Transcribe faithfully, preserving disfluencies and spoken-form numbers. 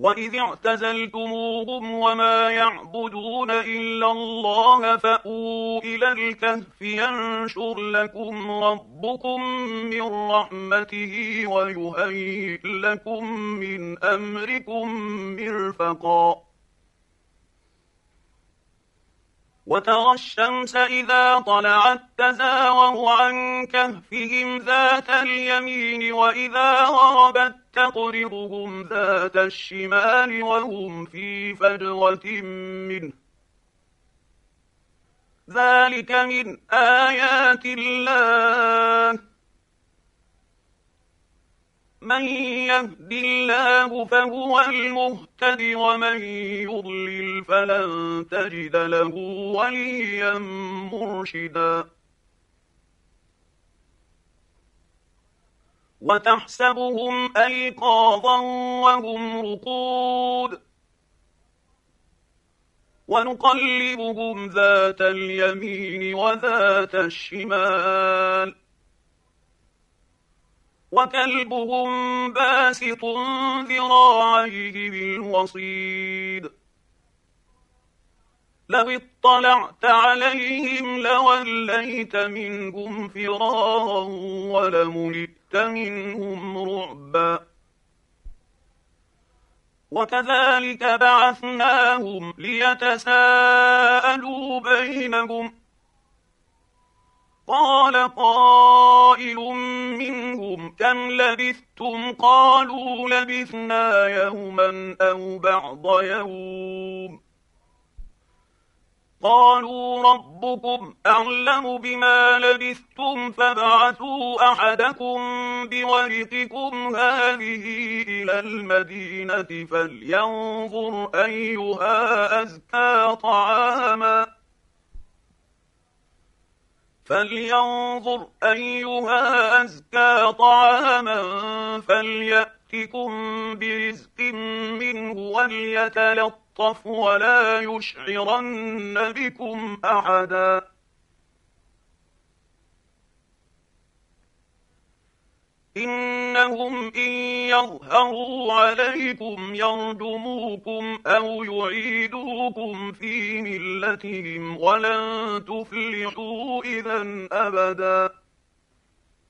وإذ اعتزلتموهم وما يعبدون إلا الله فأووا إلى الكهف ينشر لكم ربكم من رحمته ويهيئ لكم من أمركم مرفقا وترى الشمس إذا طلعت تزاور عن كهفهم ذات اليمين وإذا غربت تقرضهم ذات الشمال وهم في فجوة منه ذلك من آيات الله من يهد الله فهو المهتد ومن يضلل فلن تجد له وليا مرشدا وتحسبهم أيقاظا وهم رقود ونقلبهم ذات اليمين وذات الشمال وكلبهم باسط ذراعيه بالوصيد لو اطلعت عليهم لوليت منهم فرارا ولملئت منهم رعبا وكذلك بعثناهم ليتساءلوا بينهم قال قائل منهم كم لبثتم قالوا لبثنا يوما أو بعض يوم قالوا ربكم أعلم بما لبثتم فابعثوا أحدكم بورقكم هذه إلى المدينة فلينظر أيها أزكى طعاما فلينظر أيها أزكى طعاما فليأتكم برزق منه وليتلطف ولا يشعرن بكم أحدا إنهم إن يظهروا عليكم يرجموكم أو يعيدوكم في ملتهم ولن تفلحوا إذا أبدا